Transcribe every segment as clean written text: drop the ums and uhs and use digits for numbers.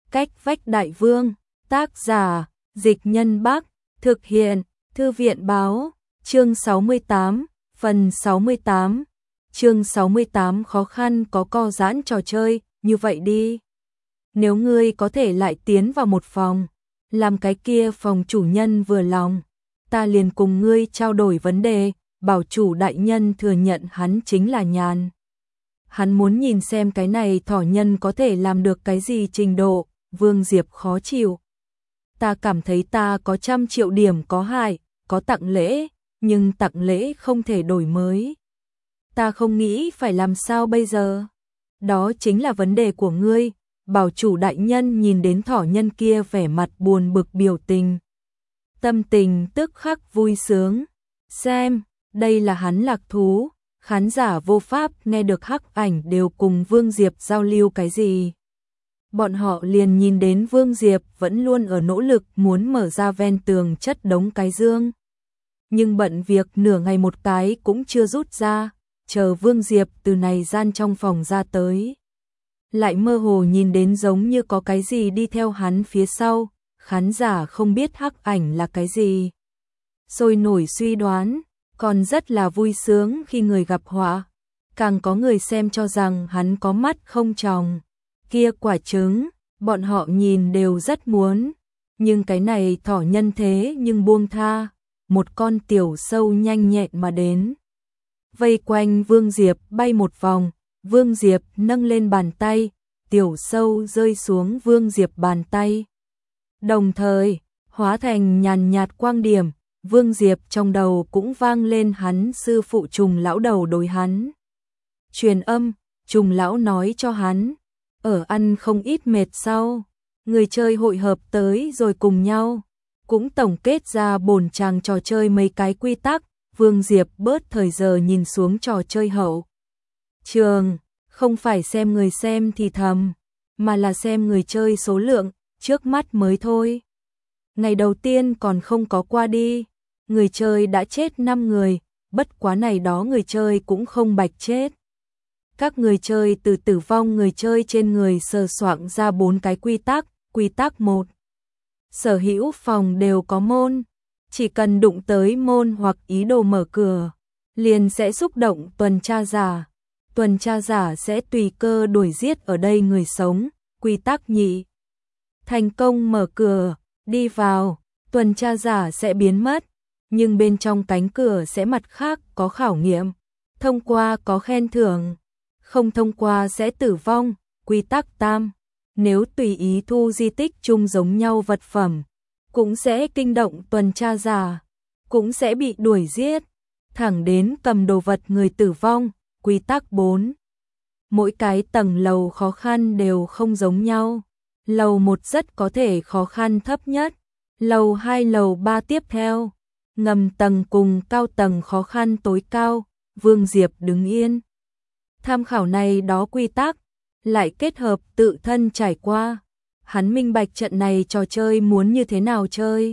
Cách vách đại vương, tác giả, Dịch Nhân Bắc, thực hiện, Thư viện báo, chương 68, phần 68. Chương 68 khó khăn có co giãn trò chơi, như vậy đi. Nếu ngươi có thể lại tiến vào một phòng, làm cái kia phòng chủ nhân vừa lòng, ta liền cùng ngươi trao đổi vấn đề, bảo chủ đại nhân thừa nhận hắn chính là nhàn. Hắn muốn nhìn xem cái này thỏ nhân có thể làm được cái gì trình độ. Vương Diệp khó chịu. Ta cảm thấy ta có 100 triệu điểm có hại, có tặng lễ, nhưng tặng lễ không thể đổi mới. Ta không nghĩ phải làm sao bây giờ. Đó chính là vấn đề của ngươi. Bảo chủ đại nhân nhìn đến thỏ nhân kia vẻ mặt buồn bực biểu tình. Tâm tình tức khắc vui sướng. Xem, đây là hắn lạc thú. Khán giả vô pháp nghe được Hắc Ảnh đều cùng Vương Diệp giao lưu cái gì. Bọn họ liền nhìn đến Vương Diệp vẫn luôn ở nỗ lực muốn mở ra ven tường chất đống cái dương. Nhưng bận việc nửa ngày một cái cũng chưa rút ra, chờ Vương Diệp từ này gian trong phòng ra tới. Lại mơ hồ nhìn đến giống như có cái gì đi theo hắn phía sau, khán giả không biết Hắc Ảnh là cái gì. Sôi nổi suy đoán, còn rất là vui sướng khi người gặp họa. Càng có người xem cho rằng hắn có mắt không tròng. Kia quả trứng, bọn họ nhìn đều rất muốn. Nhưng cái này thỏ nhân thế nhưng buông tha. Một con tiểu sâu nhanh nhẹn mà đến. Vây quanh Vương Diệp bay một vòng. Vương Diệp nâng lên bàn tay. Tiểu sâu rơi xuống Vương Diệp bàn tay. Đồng thời, hóa thành nhàn nhạt quang điểm. Vương Diệp trong đầu cũng vang lên hắn sư phụ Trùng lão đầu đối hắn. Truyền âm, Trùng lão nói cho hắn. Ở ăn không ít mệt sau, người chơi hội hợp tới rồi cùng nhau, cũng tổng kết ra bổn chàng trò chơi mấy cái quy tắc. Vương Diệp bớt thời giờ nhìn xuống trò chơi hậu trường, không phải xem người xem thì thầm, mà là xem người chơi số lượng, trước mắt mới thôi. Ngày đầu tiên còn không có qua đi, người chơi đã chết 5 người, bất quá này đó người chơi cũng không bạch chết. Các người chơi từ tử vong người chơi trên người sờ soạng ra 4 cái quy tắc. Quy tắc 1. Sở hữu phòng đều có môn. Chỉ cần đụng tới môn hoặc ý đồ mở cửa, liền sẽ xúc động tuần tra giả. Tuần tra giả sẽ tùy cơ đuổi giết ở đây người sống. Quy tắc 2. Thành công mở cửa, đi vào, tuần tra giả sẽ biến mất. Nhưng bên trong cánh cửa sẽ mặt khác có khảo nghiệm. Thông qua có khen thưởng. Không thông qua sẽ tử vong. Quy tắc 3. Nếu tùy ý thu di tích chung giống nhau vật phẩm, cũng sẽ kinh động tuần tra giả, cũng sẽ bị đuổi giết, thẳng đến cầm đồ vật người tử vong. Quy tắc 4. Mỗi cái tầng lầu khó khăn đều không giống nhau. Lầu 1 rất có thể khó khăn thấp nhất, lầu 2 lầu 3 tiếp theo, ngầm tầng cùng cao tầng khó khăn tối cao. Vương Diệp đứng yên. Tham khảo này đó quy tắc, lại kết hợp tự thân trải qua. Hắn minh bạch trận này trò chơi muốn như thế nào chơi.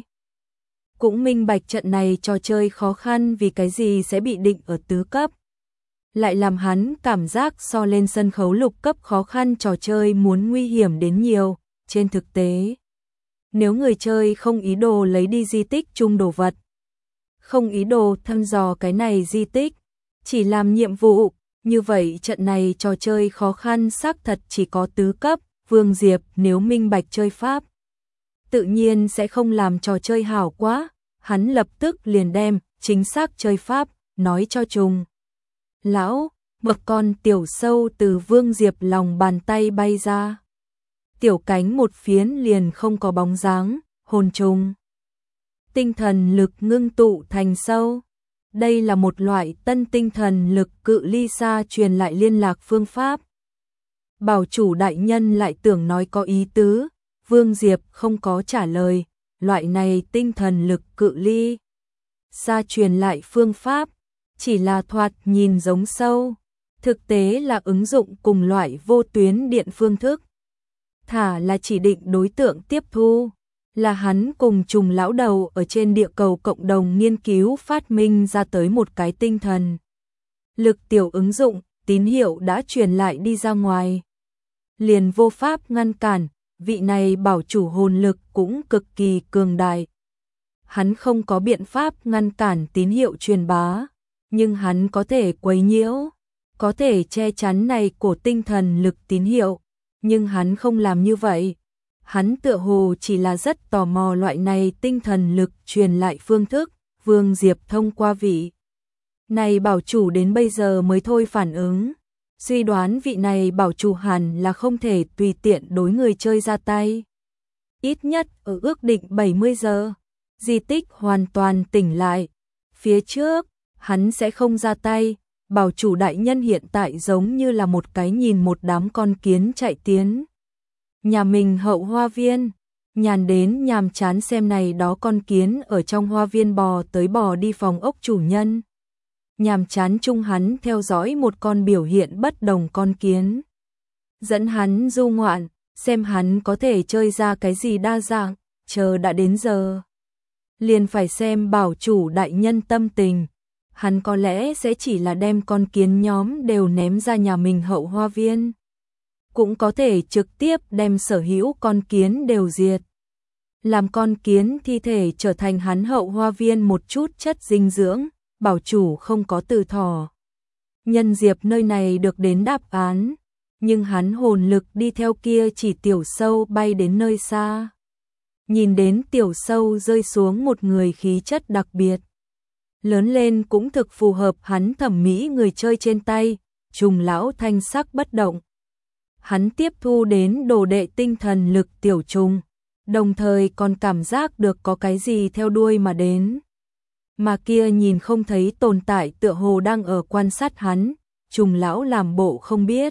Cũng minh bạch trận này trò chơi khó khăn vì cái gì sẽ bị định ở tứ cấp. Lại làm hắn cảm giác so lên sân khấu lục cấp khó khăn trò chơi muốn nguy hiểm đến nhiều. Trên thực tế, nếu người chơi không ý đồ lấy đi di tích chung đồ vật, không ý đồ thăm dò cái này di tích, chỉ làm nhiệm vụ, như vậy trận này trò chơi khó khăn xác thật chỉ có tứ cấp. Vương Diệp nếu minh bạch chơi pháp, tự nhiên sẽ không làm trò chơi hảo quá. Hắn lập tức liền đem chính xác chơi pháp nói cho Trùng lão. Một con tiểu sâu từ Vương Diệp lòng bàn tay bay ra. Tiểu cánh một phiến liền không có bóng dáng. Hồn trùng, tinh thần lực ngưng tụ thành sâu. Đây là một loại tân tinh thần lực cự ly xa truyền lại liên lạc phương pháp. Bảo chủ đại nhân lại tưởng nói có ý tứ, Vương Diệp không có trả lời. Loại này tinh thần lực cự ly xa truyền lại phương pháp, chỉ là thoạt nhìn giống sâu, thực tế là ứng dụng cùng loại vô tuyến điện phương thức. Thả là chỉ định đối tượng tiếp thu, là hắn cùng Trùng lão đầu ở trên địa cầu cộng đồng nghiên cứu phát minh ra tới một cái tinh thần lực tiểu ứng dụng. Tín hiệu đã truyền lại đi ra ngoài, liền vô pháp ngăn cản. vị này bảo chủ hồn lực cũng cực kỳ cường đại. Hắn không có biện pháp ngăn cản tín hiệu truyền bá, nhưng hắn có thể quấy nhiễu, có thể che chắn này của tinh thần lực tín hiệu, nhưng hắn không làm như vậy. Hắn tựa hồ chỉ là rất tò mò loại này tinh thần lực truyền lại phương thức, Vương Diệp thông qua vị này bảo chủ đến bây giờ mới thôi phản ứng. Suy đoán vị này bảo chủ hẳn là không thể tùy tiện đối người chơi ra tay. Ít nhất ở ước định 70 giờ, di tích hoàn toàn tỉnh lại. Phía trước, hắn sẽ không ra tay. Bảo chủ đại nhân hiện tại giống như là một cái nhìn một đám con kiến chạy tiến. Nhà mình hậu hoa viên, nhàn đến nhàm chán xem này đó con kiến ở trong hoa viên bò tới bò đi phòng ốc chủ nhân. Nhàm chán chung hắn theo dõi một con biểu hiện bất đồng con kiến. Dẫn hắn du ngoạn, xem hắn có thể chơi ra cái gì đa dạng, chờ đã đến giờ. Liền phải xem bảo chủ đại nhân tâm tình. Hắn có lẽ sẽ chỉ là đem con kiến nhóm đều ném ra nhà mình hậu hoa viên. Cũng có thể trực tiếp đem sở hữu con kiến đều diệt. Làm con kiến thi thể trở thành hắn hậu hoa viên một chút chất dinh dưỡng, bảo chủ không có từ thỏ. Nhân Diệp nơi này được đến đáp án, nhưng hắn hồn lực đi theo kia chỉ tiểu sâu bay đến nơi xa. Nhìn đến tiểu sâu rơi xuống một người khí chất đặc biệt. Lớn lên cũng thực phù hợp hắn thẩm mỹ người chơi trên tay, trùng lão thanh sắc bất động. Hắn tiếp thu đến đồ đệ tinh thần lực tiểu trùng, đồng thời còn cảm giác được có cái gì theo đuôi mà đến. Mà kia nhìn không thấy tồn tại tựa hồ đang ở quan sát hắn, trùng lão làm bộ không biết.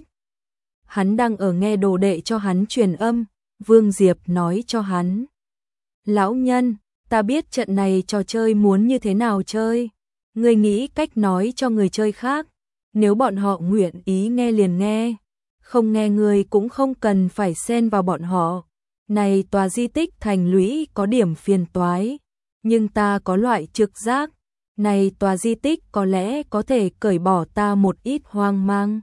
Hắn đang ở nghe đồ đệ cho hắn truyền âm, Vương Diệp nói cho hắn. Lão nhân, ta biết trận này trò chơi muốn như thế nào chơi. Ngươi nghĩ cách nói cho người chơi khác, nếu bọn họ nguyện ý nghe liền nghe, không nghe ngươi cũng không cần phải xen vào bọn họ. Này tòa di tích thành lũy có điểm phiền toái, nhưng ta có loại trực giác, này tòa di tích có lẽ có thể cởi bỏ ta một ít hoang mang.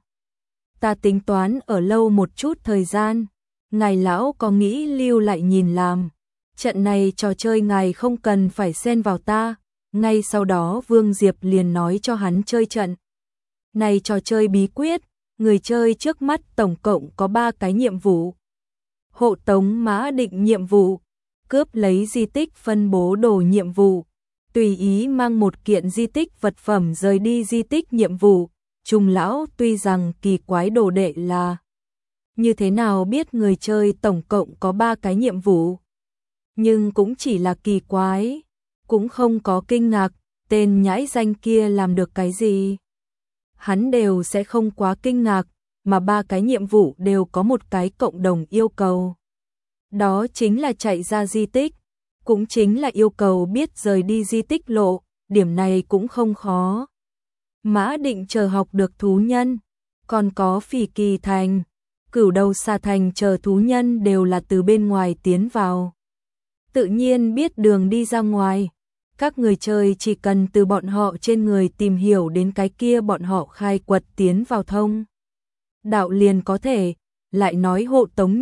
Ta tính toán ở lâu một chút thời gian, ngài lão có nghĩ lưu lại nhìn làm. Trận này trò chơi ngài không cần phải xen vào ta. Ngay sau đó Vương Diệp liền nói cho hắn chơi trận. Này trò chơi bí quyết, người chơi trước mắt tổng cộng có 3 cái nhiệm vụ. Hộ tống Mã Định nhiệm vụ, cướp lấy di tích phân bố đồ nhiệm vụ, tùy ý mang một kiện di tích vật phẩm rời đi di tích nhiệm vụ. Trùng lão tuy rằng kỳ quái đồ đệ là như thế nào biết người chơi tổng cộng có 3 cái nhiệm vụ, nhưng cũng chỉ là kỳ quái, cũng không có kinh ngạc, tên nhãi danh kia làm được cái gì. Hắn đều sẽ không quá kinh ngạc, mà 3 cái nhiệm vụ đều có một cái cộng đồng yêu cầu. Đó chính là chạy ra di tích, cũng chính là yêu cầu biết rời đi di tích lộ, điểm này cũng không khó. Mã Định chờ học được thú nhân, còn có Phỉ Kỳ Thành, Cửu Đầu Xà Thành chờ thú nhân đều là từ bên ngoài tiến vào. Tự nhiên biết đường đi ra ngoài, các người chơi chỉ cần từ bọn họ trên người tìm hiểu đến cái kia bọn họ khai quật tiến vào thông. Đạo liền có thể, lại nói hộ tống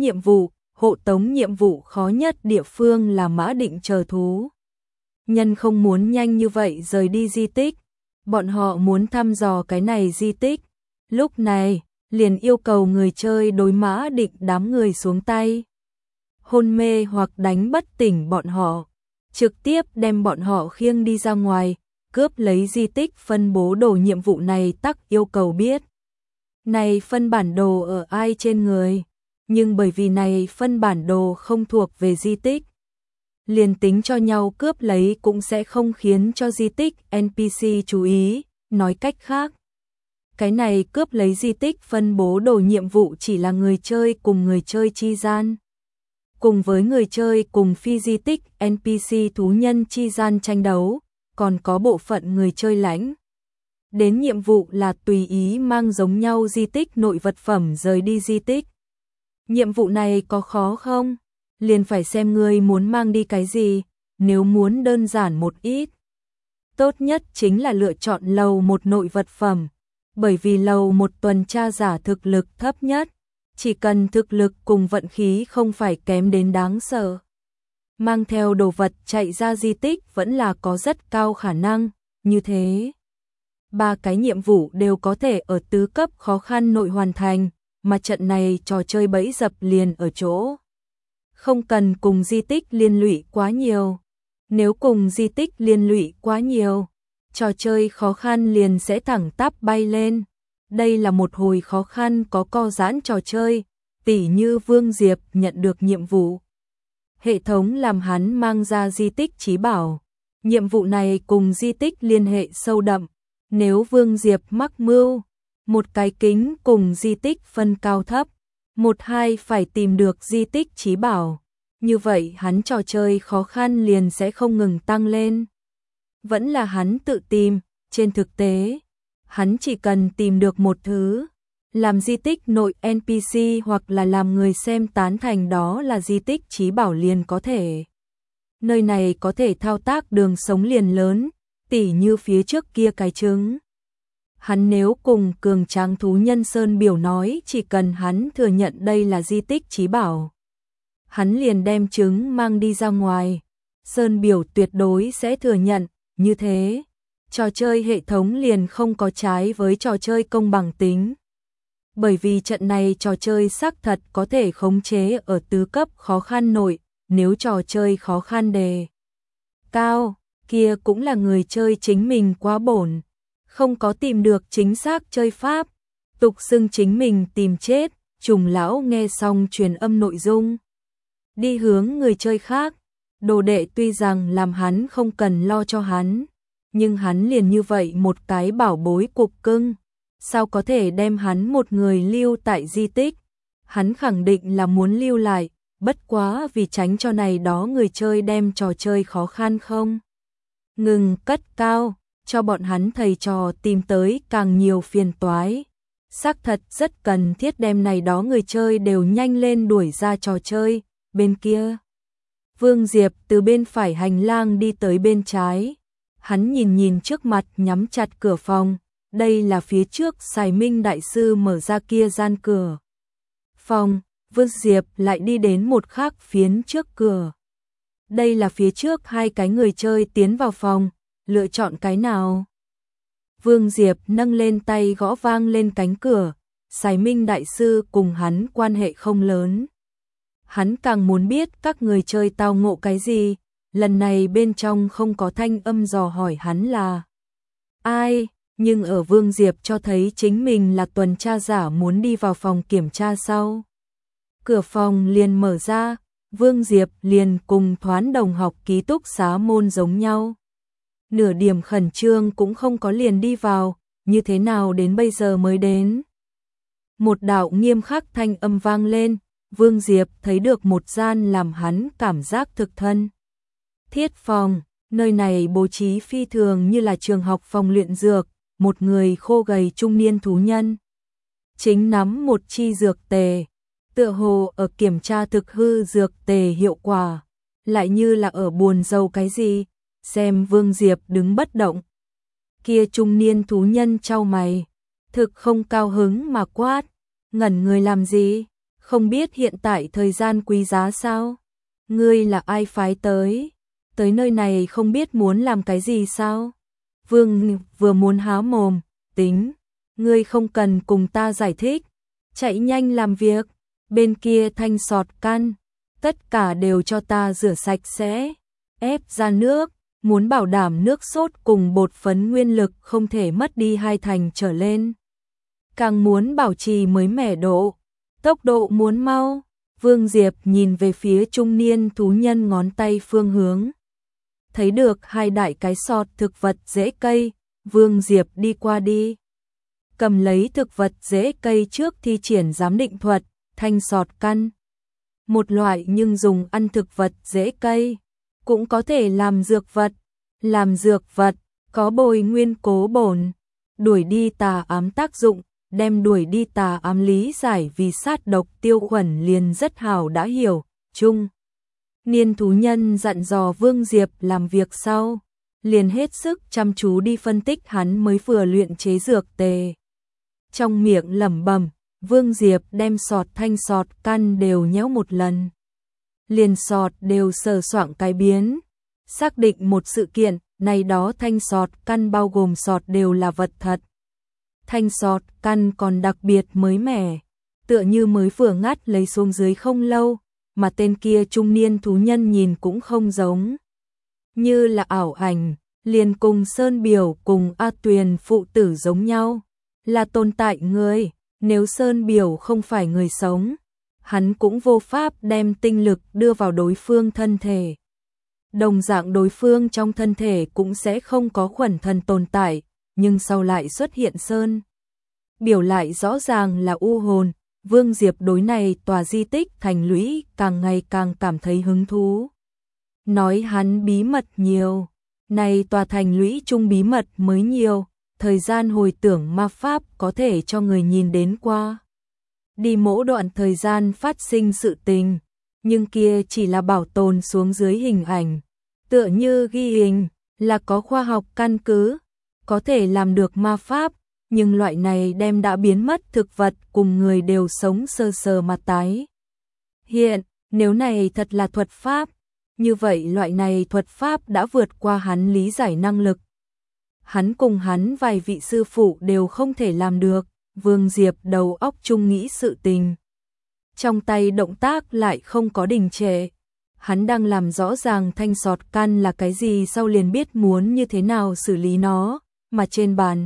nhiệm vụ khó nhất địa phương là Mã Định chờ thú. Nhân không muốn nhanh như vậy rời đi di tích, bọn họ muốn thăm dò cái này di tích, lúc này liền yêu cầu người chơi đối Mã Định đám người xuống tay. Hôn mê hoặc đánh bất tỉnh bọn họ, trực tiếp đem bọn họ khiêng đi ra ngoài, cướp lấy di tích phân bố đồ nhiệm vụ này tắc yêu cầu biết. Này phân bản đồ ở ai trên người, nhưng bởi vì này phân bản đồ không thuộc về di tích, liền tính cho nhau cướp lấy cũng sẽ không khiến cho di tích NPC chú ý, nói cách khác. Cái này cướp lấy di tích phân bố đồ nhiệm vụ chỉ là người chơi cùng người chơi chi gian. Cùng với người chơi cùng phi di tích NPC thú nhân chi gian tranh đấu, còn có bộ phận người chơi lãnh. Đến nhiệm vụ là tùy ý mang giống nhau di tích nội vật phẩm rời đi di tích. Nhiệm vụ này có khó không? Liền phải xem người muốn mang đi cái gì, nếu muốn đơn giản một ít. Tốt nhất chính là lựa chọn lầu một nội vật phẩm, bởi vì lầu một tuần tra giả thực lực thấp nhất, chỉ cần thực lực cùng vận khí không phải kém đến đáng sợ. Mang theo đồ vật chạy ra di tích vẫn là có rất cao khả năng, như thế. 3 cái nhiệm vụ đều có thể ở tứ cấp khó khăn nội hoàn thành, mà trận này trò chơi bẫy dập liền ở chỗ. Không cần cùng di tích liên lụy quá nhiều. Nếu cùng di tích liên lụy quá nhiều, trò chơi khó khăn liền sẽ thẳng tắp bay lên. Đây là một hồi khó khăn có co giãn trò chơi, tỉ như Vương Diệp nhận được nhiệm vụ. Hệ thống làm hắn mang ra di tích trí bảo. Nhiệm vụ này cùng di tích liên hệ sâu đậm. Nếu Vương Diệp mắc mưu, một cái kính cùng di tích phân cao thấp, 1-2 phải tìm được di tích trí bảo. Như vậy hắn trò chơi khó khăn liền sẽ không ngừng tăng lên. Vẫn là hắn tự tìm, trên thực tế, hắn chỉ cần tìm được một thứ, làm di tích nội NPC hoặc là làm người xem tán thành đó là di tích trí bảo liền có thể. Nơi này có thể thao tác đường sống liền lớn, tỉ như phía trước kia cái trứng. Hắn nếu cùng cường tráng thú nhân Sơn Biểu nói chỉ cần hắn thừa nhận đây là di tích trí bảo, hắn liền đem trứng mang đi ra ngoài. Sơn Biểu tuyệt đối sẽ thừa nhận, như thế, trò chơi hệ thống liền không có trái với trò chơi công bằng tính. Bởi vì trận này trò chơi xác thật có thể khống chế ở tứ cấp khó khăn nội, nếu trò chơi khó khăn đề cao, kia cũng là người chơi chính mình quá bổn, không có tìm được chính xác chơi pháp, tục xưng chính mình tìm chết. Trùng lão nghe xong truyền âm nội dung, đi hướng người chơi khác. Đồ đệ tuy rằng làm hắn không cần lo cho hắn, nhưng hắn liền như vậy một cái bảo bối cục cưng, sao có thể đem hắn một người lưu tại di tích. Hắn khẳng định là muốn lưu lại, bất quá vì tránh cho này đó người chơi đem trò chơi khó khăn không ngừng cất cao, cho bọn hắn thầy trò tìm tới càng nhiều phiền toái. Xác thật rất cần thiết đem này đó người chơi đều nhanh lên đuổi ra trò chơi. Bên kia, Vương Diệp từ bên phải hành lang đi tới bên trái. Hắn nhìn nhìn trước mặt nhắm chặt cửa phòng, đây là phía trước Sài Minh đại sư mở ra kia gian cửa phòng. Vương Diệp lại đi đến một khác phiến trước cửa. Đây là phía trước 2 cái người chơi tiến vào phòng, lựa chọn cái nào? Vương Diệp nâng lên tay gõ vang lên cánh cửa. Sài Minh đại sư cùng hắn quan hệ không lớn. Hắn càng muốn biết các người chơi tao ngộ cái gì. Lần này bên trong không có thanh âm dò hỏi hắn là ai, nhưng ở Vương Diệp cho thấy chính mình là tuần tra giả muốn đi vào phòng kiểm tra sau. Cửa phòng liền mở ra, Vương Diệp liền cùng Thoán đồng học ký túc xá môn giống nhau. Nửa điểm khẩn trương cũng không có, liền đi vào, như thế nào đến bây giờ mới đến. Một đạo nghiêm khắc thanh âm vang lên, Vương Diệp thấy được một gian làm hắn cảm giác thực thân thiết phòng, nơi này bố trí phi thường như là trường học phòng luyện dược. Một người khô gầy trung niên thú nhân chính nắm một chi dược tề, tựa hồ ở kiểm tra thực hư dược tề hiệu quả, lại như là ở buồn rầu cái gì. Xem Vương Diệp đứng bất động, kia trung niên thú nhân chau mày, thực không cao hứng mà quát, ngẩn người làm gì, không biết hiện tại thời gian quý giá sao? Ngươi là ai phái tới? Tới nơi này không biết muốn làm cái gì sao? Vương vừa muốn há mồm, tính, ngươi không cần cùng ta giải thích, chạy nhanh làm việc. Bên kia thanh sọt can, tất cả đều cho ta rửa sạch sẽ, ép ra nước, muốn bảo đảm nước sốt cùng bột phấn nguyên lực không thể mất đi 2 thành trở lên. Càng muốn bảo trì mới mẻ độ, tốc độ muốn mau. Vương Diệp nhìn về phía trung niên thú nhân ngón tay phương hướng. Thấy được 2 đại cái sọt thực vật rễ cây, Vương Diệp đi qua đi. Cầm lấy thực vật rễ cây trước thi triển giám định thuật, thanh sọt căn. Một loại nhưng dùng ăn thực vật rễ cây, cũng có thể làm dược vật. Làm dược vật, có bồi nguyên cố bổn, đuổi đi tà ám tác dụng, đem đuổi đi tà ám lý giải vì sát độc tiêu khuẩn liền rất hảo đã hiểu. Trung niên thú nhân dặn dò Vương Diệp làm việc sau, liền hết sức chăm chú đi phân tích hắn mới vừa luyện chế dược tề. Trong miệng lẩm bẩm, Vương Diệp đem sọt thanh sọt căn đều nhéo một lần. Liền sọt đều sờ soạng cái biến. Xác định một sự kiện, này đó thanh sọt căn bao gồm sọt đều là vật thật. Thanh sọt căn còn đặc biệt mới mẻ, tựa như mới vừa ngắt lấy xuống dưới không lâu, mà tên kia trung niên thú nhân nhìn cũng không giống. Như là ảo ảnh, liền cùng Sơn Biểu cùng A Tuyền phụ tử giống nhau, là tồn tại người, nếu Sơn Biểu không phải người sống, hắn cũng vô pháp đem tinh lực đưa vào đối phương thân thể. Đồng dạng đối phương trong thân thể cũng sẽ không có khuẩn thần tồn tại, nhưng sau lại xuất hiện Sơn Biểu lại rõ ràng là u hồn. Vương Diệp đối này tòa di tích thành lũy càng ngày càng cảm thấy hứng thú. Nói hắn bí mật nhiều, này tòa thành lũy chung bí mật mới nhiều, thời gian hồi tưởng ma pháp có thể cho người nhìn đến qua. Đi mỗi đoạn thời gian phát sinh sự tình, nhưng kia chỉ là bảo tồn xuống dưới hình ảnh, tựa như ghi hình, là có khoa học căn cứ, có thể làm được ma pháp. Nhưng loại này đem đã biến mất thực vật cùng người đều sống sờ sờ mà tái. Hiện, nếu này thật là thuật pháp, như vậy loại này thuật pháp đã vượt qua hắn lý giải năng lực. Hắn cùng hắn vài vị sư phụ đều không thể làm được, Vương Diệp đầu óc chung nghĩ sự tình. Trong tay động tác lại không có đình trệ. Hắn đang làm rõ ràng thanh sọt căn là cái gì sau liền biết muốn như thế nào xử lý nó, mà trên bàn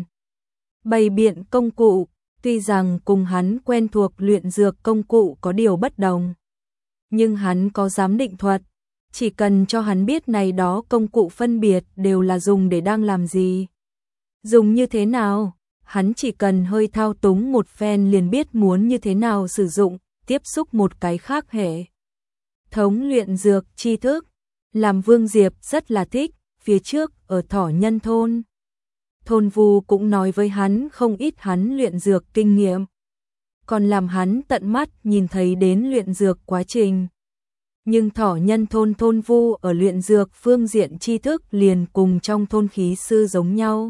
bày biện công cụ, tuy rằng cùng hắn quen thuộc luyện dược công cụ có điều bất đồng. Nhưng hắn có giám định thuật, chỉ cần cho hắn biết này đó công cụ phân biệt đều là dùng để đang làm gì. Dùng như thế nào, hắn chỉ cần hơi thao túng một phen liền biết muốn như thế nào sử dụng, tiếp xúc một cái khác hệ. Thống luyện dược tri thức, làm Vương Diệp rất là thích, phía trước ở Thỏ Nhân Thôn. Thôn Vu cũng nói với hắn không ít hắn luyện dược kinh nghiệm, còn làm hắn tận mắt nhìn thấy đến luyện dược quá trình. Nhưng Thỏ Nhân Thôn Thôn Vu ở luyện dược phương diện tri thức liền cùng trong thôn khí sư giống nhau.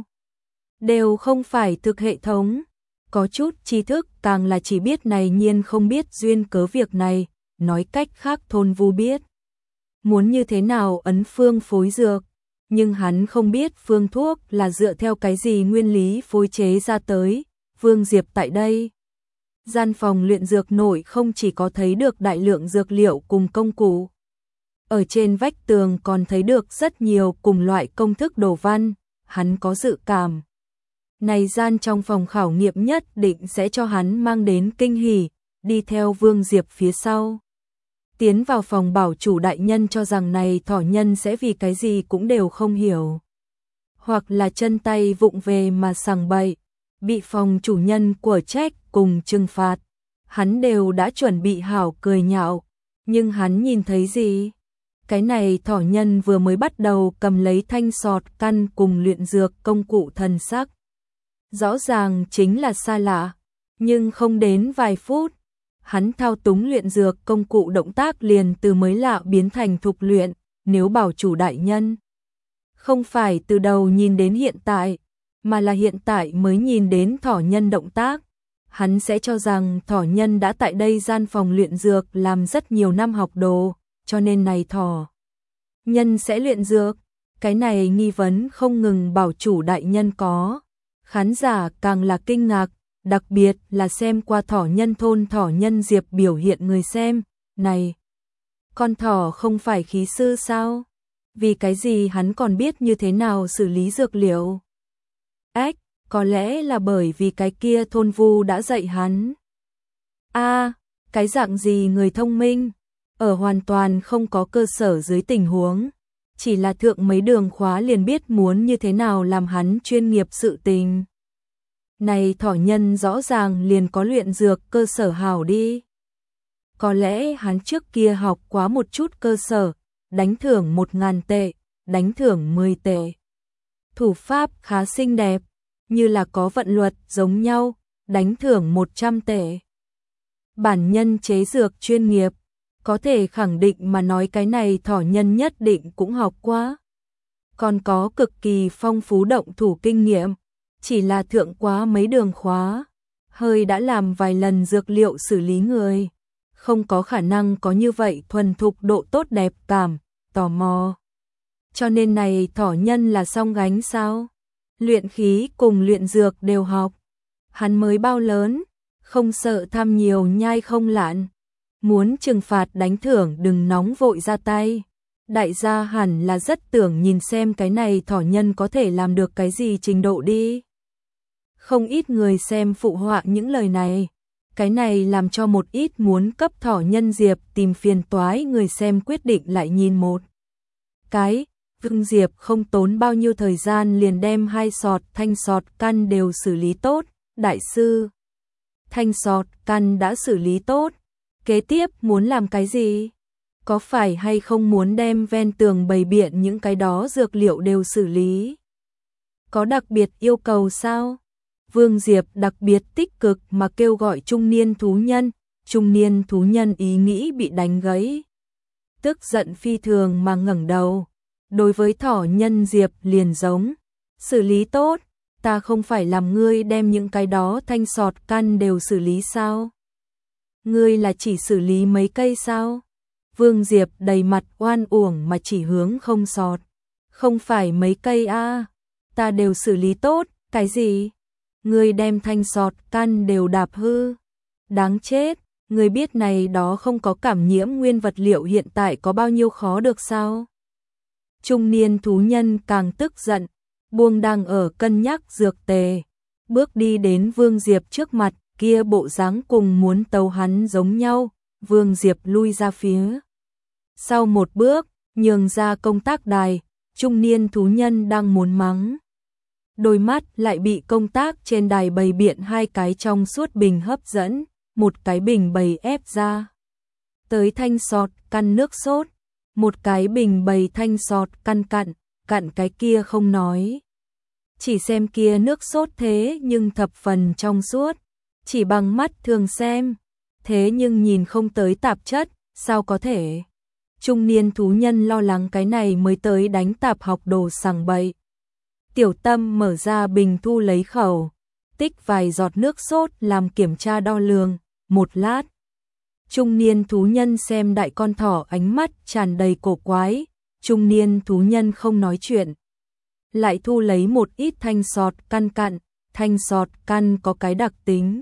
Đều không phải thực hệ thống, có chút tri thức càng là chỉ biết này nhiên không biết duyên cớ việc này, nói cách khác Thôn Vu biết muốn như thế nào ấn phương phối dược. Nhưng hắn không biết phương thuốc là dựa theo cái gì nguyên lý phối chế ra tới. Vương Diệp tại đây gian phòng luyện dược nội không chỉ có thấy được đại lượng dược liệu cùng công cụ, ở trên vách tường còn thấy được rất nhiều cùng loại công thức đồ văn. Hắn có dự cảm này gian trong phòng khảo nghiệm nhất định sẽ cho hắn mang đến kinh hỉ. Đi theo Vương Diệp phía sau tiến vào phòng, bảo chủ đại nhân cho rằng này thỏ nhân sẽ vì cái gì cũng đều không hiểu, hoặc là chân tay vụng về mà sằng bậy, bị phòng chủ nhân của trách cùng trừng phạt. Hắn đều đã chuẩn bị hảo cười nhạo, nhưng hắn nhìn thấy gì? Cái này thỏ nhân vừa mới bắt đầu cầm lấy thanh sọt căn cùng luyện dược công cụ, thần sắc rõ ràng chính là xa lạ, nhưng không đến vài phút, hắn thao túng luyện dược công cụ động tác liền từ mới lạ biến thành thục luyện. Nếu bảo chủ đại nhân không phải từ đầu nhìn đến hiện tại, mà là hiện tại mới nhìn đến thỏ nhân động tác, hắn sẽ cho rằng thỏ nhân đã tại đây gian phòng luyện dược làm rất nhiều năm học đồ, cho nên này thỏ nhân sẽ luyện dược. Cái này nghi vấn không ngừng bảo chủ đại nhân có, khán giả càng là kinh ngạc, đặc biệt là xem qua Thỏ Nhân Thôn Thỏ Nhân Diệp biểu hiện người xem, này, con thỏ không phải khí sư sao? Vì cái gì hắn còn biết như thế nào xử lý dược liệu? Ếch, có lẽ là bởi vì cái kia Thôn Vu đã dạy hắn. Cái dạng gì người thông minh, ở hoàn toàn không có cơ sở dưới tình huống, chỉ là thượng mấy đường khóa liền biết muốn như thế nào làm hắn chuyên nghiệp sự tình. Này thỏ nhân rõ ràng liền có luyện dược cơ sở hảo đi. Có lẽ hắn trước kia học quá một chút cơ sở, đánh thưởng 1000 tệ, đánh thưởng 10 tệ. Thủ pháp khá xinh đẹp, như là có vận luật giống nhau, đánh thưởng 100 tệ. Bản nhân chế dược chuyên nghiệp, có thể khẳng định mà nói cái này thỏ nhân nhất định cũng học quá. Còn có cực kỳ phong phú động thủ kinh nghiệm, chỉ là thượng quá mấy đường khóa. hơi đã làm vài lần dược liệu xử lý người, không có khả năng có như vậy thuần thục độ tốt đẹp cảm, tò mò. Cho nên này thỏ nhân là song gánh sao? Luyện khí cùng luyện dược đều học. Hắn mới bao lớn, không sợ tham nhiều nhai không lạn. Muốn trừng phạt đánh thưởng đừng nóng vội ra tay. Đại gia hẳn là rất tưởng nhìn xem cái này thỏ nhân có thể làm được cái gì trình độ đi. Không ít người xem phụ họa những lời này. Cái này làm cho một ít muốn cấp thỏ nhân diệp tìm phiền toái người xem quyết định lại nhìn một cái. Vương Diệp không tốn bao nhiêu thời gian liền đem 2 sọt thanh sọt căn đều xử lý tốt. Đại sư, thanh sọt căn đã xử lý tốt. Kế tiếp muốn làm cái gì? Có phải hay không muốn đem ven tường bày biện những cái đó dược liệu đều xử lý? Có đặc biệt yêu cầu sao? Vương Diệp đặc biệt tích cực mà kêu gọi trung niên thú nhân. Trung niên thú nhân ý nghĩ bị đánh gãy. Tức giận phi thường mà ngẩng đầu. Đối với thỏ nhân Diệp liền giống. Xử lý tốt, ta không phải làm ngươi đem những cái đó thanh sọt căn đều xử lý sao? Ngươi là chỉ xử lý mấy cây sao? Vương Diệp đầy mặt oan uổng mà chỉ hướng không sọt. Không phải mấy cây a, ta đều xử lý tốt, cái gì? Ngươi đem thanh sọt căn đều đạp hư. Đáng chết, ngươi biết này đó không có cảm nhiễm nguyên vật liệu hiện tại có bao nhiêu khó được sao? Trung niên thú nhân càng tức giận, buông đang ở cân nhắc dược tề, bước đi đến Vương Diệp trước mặt, kia bộ dáng cùng muốn tấu hắn giống nhau. Vương Diệp lui ra phía sau một bước, nhường ra công tác đài. Trung niên thú nhân đang muốn mắng, đôi mắt lại bị công tác trên đài bày biện 2 cái trong suốt bình hấp dẫn, một cái bình bày ép ra tới thanh sọt căn nước sốt, một cái bình bày thanh sọt căn cặn cái kia không nói. Chỉ xem kia nước sốt thế nhưng thập phần trong suốt, chỉ bằng mắt thường xem, thế nhưng nhìn không tới tạp chất, sao có thể? Trung niên thú nhân lo lắng cái này mới tới đánh tạp học đồ sằng bậy. Tiểu Tâm mở ra bình thu lấy khẩu, tích vài giọt nước sốt làm kiểm tra đo lường, một lát. Trung niên thú nhân xem đại con thỏ ánh mắt tràn đầy cổ quái, trung niên thú nhân không nói chuyện. Lại thu lấy một ít thanh sọt căn cặn, thanh sọt căn có cái đặc tính.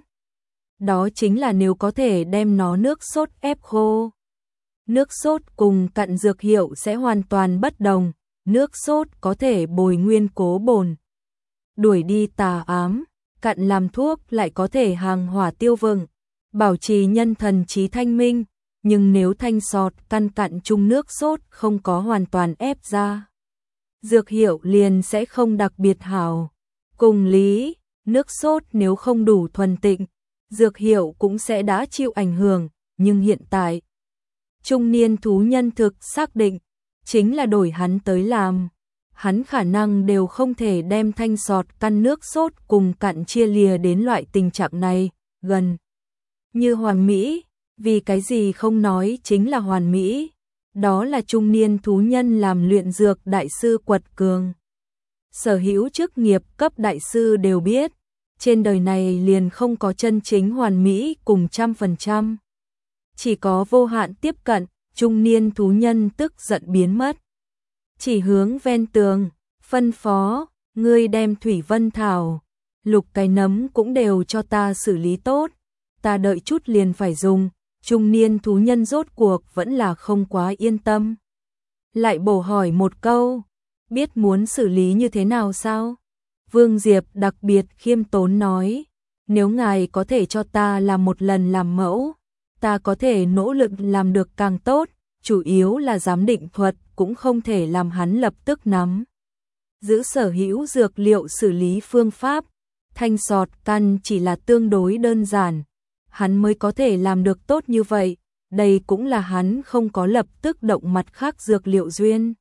Đó chính là nếu có thể đem nó nước sốt ép khô. Nước sốt cùng cặn dược hiệu sẽ hoàn toàn bất đồng, nước sốt có thể bồi nguyên cố bồn, đuổi đi tà ám, cặn làm thuốc lại có thể hàng hỏa tiêu vừng, bảo trì nhân thần trí thanh minh, nhưng nếu thanh sọt căn cặn chung nước sốt không có hoàn toàn ép ra, dược hiệu liền sẽ không đặc biệt hảo. Cùng lý, nước sốt nếu không đủ thuần tịnh, dược hiệu cũng sẽ đã chịu ảnh hưởng, nhưng hiện tại, trung niên thú nhân thực xác định, chính là đổi hắn tới làm. Hắn khả năng đều không thể đem thanh sọt căn nước sốt cùng cặn chia lìa đến loại tình trạng này, gần như hoàn mỹ, vì cái gì không nói chính là hoàn mỹ. Đó là trung niên thú nhân làm luyện dược đại sư quật cường. Sở hữu chức nghiệp cấp đại sư đều biết, trên đời này liền không có chân chính hoàn mỹ cùng 100%. Chỉ có vô hạn tiếp cận, trung niên thú nhân tức giận biến mất. Chỉ hướng ven tường, phân phó, ngươi đem thủy vân thảo, lục cái nấm cũng đều cho ta xử lý tốt, ta đợi chút liền phải dùng. Trung niên thú nhân rốt cuộc vẫn là không quá yên tâm. Lại bổ hỏi một câu, biết muốn xử lý như thế nào sao? Vương Diệp đặc biệt khiêm tốn nói, nếu ngài có thể cho ta làm một lần làm mẫu, ta có thể nỗ lực làm được càng tốt, chủ yếu là giám định thuật cũng không thể làm hắn lập tức nắm giữ sở hữu dược liệu xử lý phương pháp, thanh sọt căn chỉ là tương đối đơn giản, hắn mới có thể làm được tốt như vậy, đây cũng là hắn không có lập tức động mặt khác dược liệu duyên.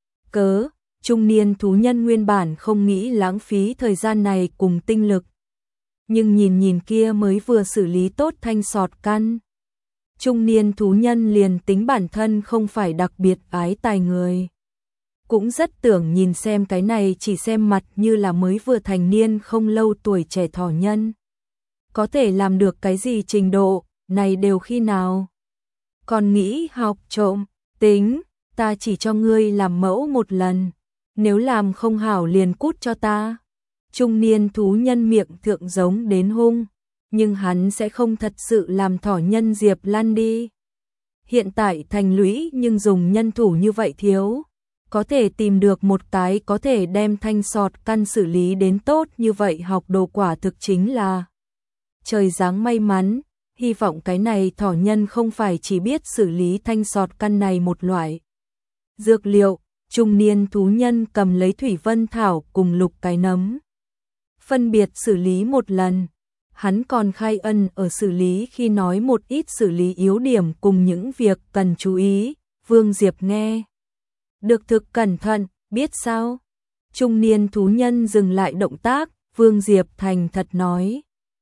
Cớ, trung niên thú nhân nguyên bản không nghĩ lãng phí thời gian này cùng tinh lực, nhưng nhìn kia mới vừa xử lý tốt thanh sọt căn. Trung niên thú nhân liền tính bản thân không phải đặc biệt ái tài người, cũng rất tưởng nhìn xem cái này chỉ xem mặt như là mới vừa thành niên không lâu tuổi trẻ thỏ nhân. có thể làm được cái gì trình độ, này đều khi nào? Còn nghĩ học trộm, tính, ta chỉ cho ngươi làm mẫu một lần, nếu làm không hảo liền cút cho ta. Trung niên thú nhân miệng thượng giống đến hung, nhưng hắn sẽ không thật sự làm thỏ nhân Diệp Lan đi. Hiện tại thành lũy nhưng dùng nhân thủ như vậy thiếu, có thể tìm được một cái có thể đem thanh sọt căn xử lý đến tốt như vậy học đồ quả thực chính là trời giáng may mắn, hy vọng cái này thỏ nhân không phải chỉ biết xử lý thanh sọt căn này một loại. Dược liệu, trung niên thú nhân cầm lấy thủy vân thảo cùng lục cái nấm. Phân biệt xử lý một lần, hắn còn khai ân ở xử lý khi nói một ít xử lý yếu điểm cùng những việc cần chú ý, Vương Diệp nghe. Được thực cẩn thận, biết sao? Trung niên thú nhân dừng lại động tác, Vương Diệp thành thật nói.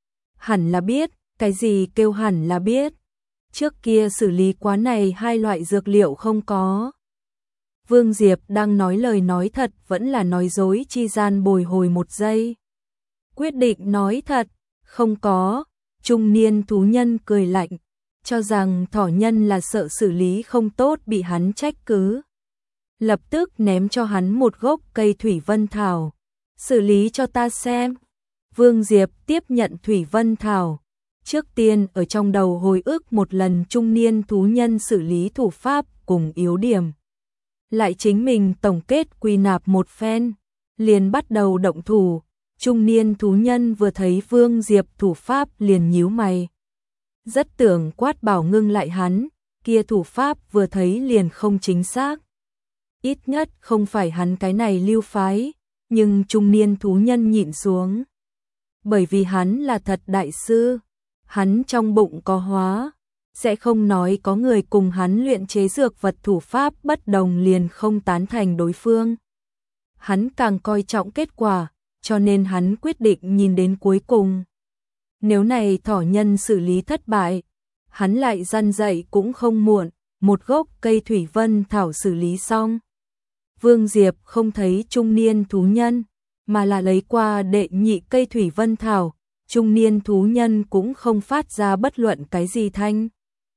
Hẳn là biết, cái gì kêu hẳn là biết. Trước kia xử lý quá này hai loại dược liệu không có. Vương Diệp đang nói lời nói thật vẫn là nói dối chi gian bồi hồi một giây. Quyết định nói thật, không có. Trung niên thú nhân cười lạnh, cho rằng thỏ nhân là sợ xử lý không tốt bị hắn trách cứ. Lập tức ném cho hắn một gốc cây thủy vân thảo. Xử lý cho ta xem. Vương Diệp tiếp nhận thủy vân thảo. Trước tiên ở trong đầu hồi ức một lần trung niên thú nhân xử lý thủ pháp cùng yếu điểm. Lại chính mình tổng kết quy nạp một phen, liền bắt đầu động thủ. Trung niên thú nhân vừa thấy Vương Diệp thủ pháp liền nhíu mày. Rất tưởng quát bảo ngưng lại hắn, kia thủ pháp vừa thấy liền không chính xác. Ít nhất không phải hắn cái này lưu phái, nhưng trung niên thú nhân nhịn xuống. Bởi vì hắn là thật đại sư, hắn trong bụng có hóa, sẽ không nói có người cùng hắn luyện chế dược vật thủ pháp bất đồng liền không tán thành đối phương. Hắn càng coi trọng kết quả, cho nên hắn quyết định nhìn đến cuối cùng. Nếu này thỏ nhân xử lý thất bại, hắn lại răn dạy cũng không muộn, một gốc cây thủy vân thảo xử lý xong. Vương Diệp không thấy trung niên thú nhân, mà là lấy qua đệ nhị cây thủy vân thảo, trung niên thú nhân cũng không phát ra bất luận cái gì thanh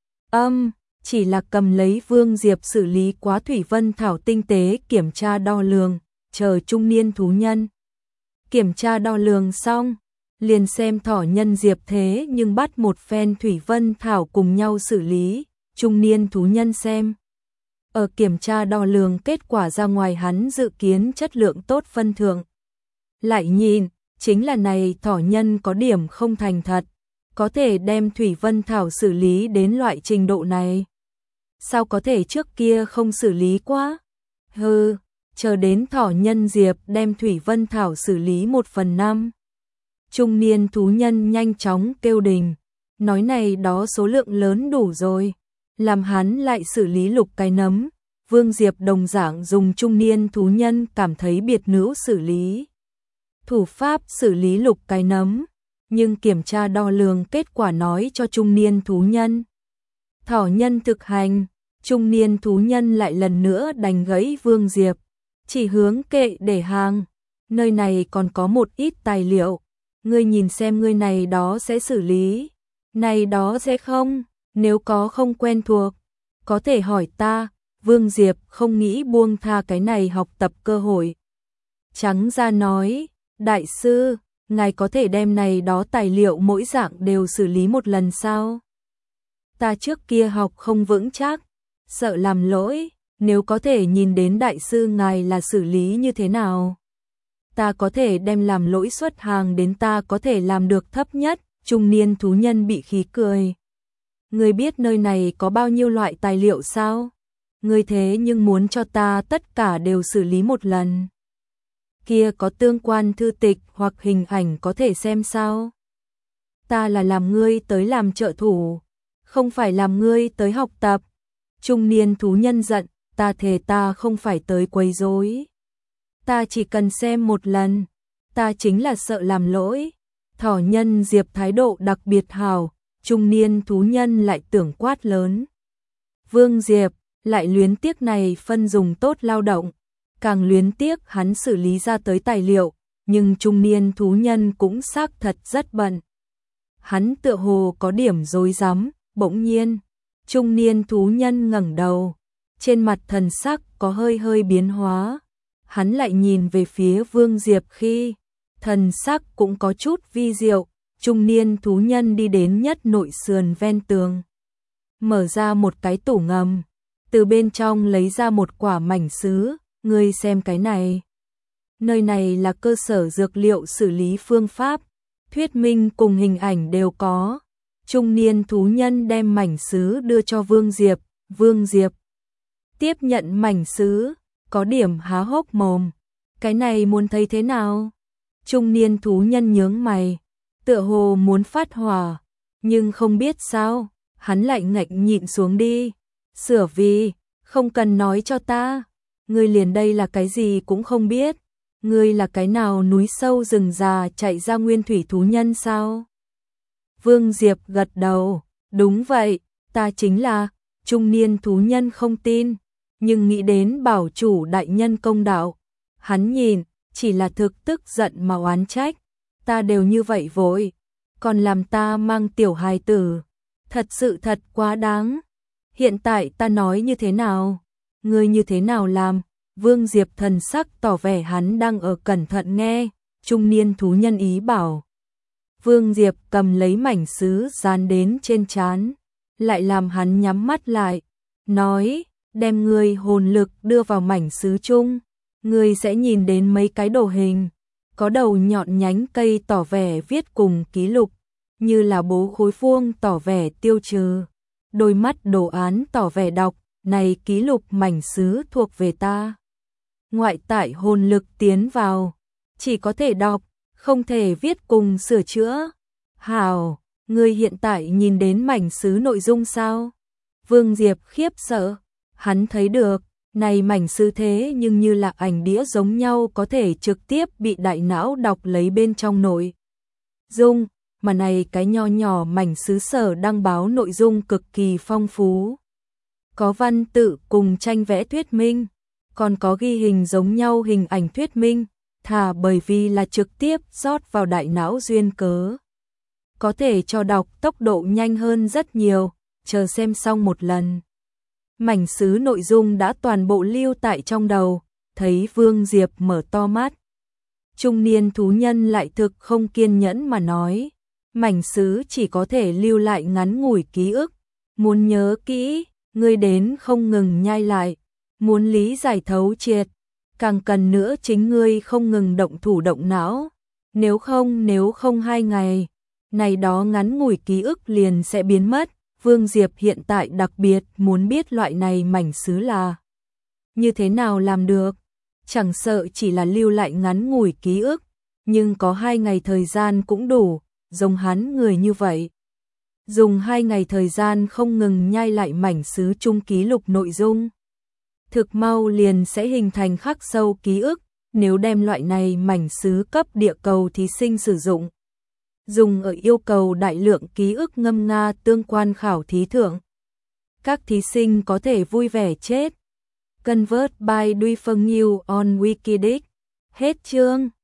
chỉ là cầm lấy Vương Diệp xử lý quá thủy vân thảo tinh tế kiểm tra đo lường, chờ trung niên thú nhân. Kiểm tra đo lường xong, liền xem thỏ nhân Diệp thế nhưng bắt một phen thủy vân thảo cùng nhau xử lý, trung niên thú nhân xem. Ở kiểm tra đo lường kết quả ra ngoài hắn dự kiến chất lượng tốt phân thượng. Lại nhìn, chính là này thỏ nhân có điểm không thành thật, có thể đem thủy vân thảo xử lý đến loại trình độ này. Sao có thể trước kia không xử lý quá? Hừ, chờ đến thỏ nhân Diệp đem thủy vân thảo xử lý 1/5. Trung niên thú nhân nhanh chóng kêu đình, nói này đó số lượng lớn đủ rồi, làm hắn lại xử lý lục cái nấm. Vương Diệp đồng dạng dùng trung niên thú nhân cảm thấy biệt nữ xử lý. Thủ pháp xử lý lục cái nấm, nhưng kiểm tra đo lường kết quả nói cho trung niên thú nhân. Thỏ nhân thực hành, trung niên thú nhân lại lần nữa đành gãy Vương Diệp, chỉ hướng kệ để hàng, nơi này còn có một ít tài liệu, ngươi nhìn xem ngươi này đó sẽ xử lý, này đó sẽ không, nếu có không quen thuộc, có thể hỏi ta. Vương Diệp không nghĩ buông tha cái này học tập cơ hội. Trắng ra nói, đại sư, ngài có thể đem này đó tài liệu mỗi dạng đều xử lý một lần sao? Ta trước kia học không vững chắc, sợ làm lỗi, nếu có thể nhìn đến đại sư ngài là xử lý như thế nào? Ta có thể đem làm lỗi xuất hàng đến ta có thể làm được thấp nhất, trung niên thú nhân bị khí cười. Ngươi biết nơi này có bao nhiêu loại tài liệu sao? Ngươi thế nhưng muốn cho ta tất cả đều xử lý một lần. Kia có tương quan thư tịch hoặc hình ảnh có thể xem sao? Ta là làm ngươi tới làm trợ thủ, không phải làm ngươi tới học tập. Trung niên thú nhân giận, ta thề ta không phải tới quấy rối. Ta chỉ cần xem một lần, ta chính là sợ làm lỗi. Thỏ nhân Diệp thái độ đặc biệt hào, trung niên thú nhân lại tưởng quát lớn. Vương Diệp lại luyến tiếc này phân dùng tốt lao động, càng luyến tiếc hắn xử lý ra tới tài liệu, nhưng trung niên thú nhân cũng xác thật rất bận. Hắn tựa hồ có điểm rối rắm, bỗng nhiên, trung niên thú nhân ngẩng đầu, trên mặt thần sắc có hơi hơi biến hóa. Hắn lại nhìn về phía Vương Diệp khi thần sắc cũng có chút vi diệu. Trung niên thú nhân đi đến nhất nội sườn ven tường, mở ra một cái tủ ngầm, từ bên trong lấy ra một quả mảnh sứ. Ngươi xem cái này. Nơi này là cơ sở dược liệu xử lý phương pháp, thuyết minh cùng hình ảnh đều có. Trung niên thú nhân đem mảnh sứ đưa cho Vương Diệp. Vương Diệp tiếp nhận mảnh sứ, có điểm há hốc mồm. Cái này muốn thấy thế nào? Trung niên thú nhân nhướng mày, tựa hồ muốn phát hỏa, nhưng không biết sao, hắn lại ngạnh nhịn xuống đi. Sửa vì, không cần nói cho ta, ngươi liền đây là cái gì cũng không biết. Ngươi là cái nào núi sâu rừng già chạy ra nguyên thủy thú nhân sao? Vương Diệp gật đầu, đúng vậy, ta chính là. Trung niên thú nhân không tin, nhưng nghĩ đến bảo chủ đại nhân công đạo. Hắn nhìn, chỉ là thực tức giận mà oán trách. Ta đều như vậy vội, còn làm ta mang tiểu hài tử. Thật sự thật quá đáng. Hiện tại ta nói như thế nào? Ngươi như thế nào làm? Vương Diệp thần sắc tỏ vẻ hắn đang ở cẩn thận nghe. Trung niên thú nhân ý bảo. Vương Diệp cầm lấy mảnh sứ dán đến trên trán, lại làm hắn nhắm mắt lại, nói, đem ngươi hồn lực đưa vào mảnh sứ chung, ngươi sẽ nhìn đến mấy cái đồ hình, có đầu nhọn nhánh cây tỏ vẻ viết cùng ký lục, như là bố khối vuông tỏ vẻ tiêu trừ, đôi mắt đồ án tỏ vẻ đọc, này ký lục mảnh sứ thuộc về ta. Ngoại tại hồn lực tiến vào, chỉ có thể đọc, không thể viết cùng sửa chữa. Hảo, ngươi hiện tại nhìn đến mảnh sứ nội dung sao? Vương Diệp khiếp sợ, hắn thấy được, này mảnh sứ thế nhưng như là ảnh đĩa giống nhau có thể trực tiếp bị đại não đọc lấy bên trong nội dung, mà này cái nho nhỏ mảnh sứ sở đăng báo nội dung cực kỳ phong phú. Có văn tự cùng tranh vẽ thuyết minh, còn có ghi hình giống nhau hình ảnh thuyết minh, thà bởi vì là trực tiếp rót vào đại não duyên cớ. Có thể cho đọc tốc độ nhanh hơn rất nhiều, chờ xem xong một lần. Mảnh sứ nội dung đã toàn bộ lưu tại trong đầu, thấy Vương Diệp mở to mắt. Trung niên thú nhân lại thực không kiên nhẫn mà nói, mảnh sứ chỉ có thể lưu lại ngắn ngủi ký ức, muốn nhớ kỹ, ngươi đến không ngừng nhai lại, muốn lý giải thấu triệt, càng cần nữa chính ngươi không ngừng động thủ động não, nếu không 2 ngày, này đó ngắn ngủi ký ức liền sẽ biến mất. Vương Diệp hiện tại đặc biệt muốn biết loại này mảnh sứ là như thế nào làm được, chẳng sợ chỉ là lưu lại ngắn ngủi ký ức, nhưng có 2 ngày thời gian cũng đủ, giống hắn người như vậy. Dùng 2 ngày thời gian không ngừng nhai lại mảnh sứ chung ký lục nội dung. Thực mau liền sẽ hình thành khắc sâu ký ức, nếu đem loại này mảnh sứ cấp địa cầu thí sinh sử dụng. Dùng ở yêu cầu đại lượng ký ức ngâm nga tương quan khảo thí thượng. Các thí sinh có thể vui vẻ chết. Convert by Duy Phương New on Wikidic. Hết chương.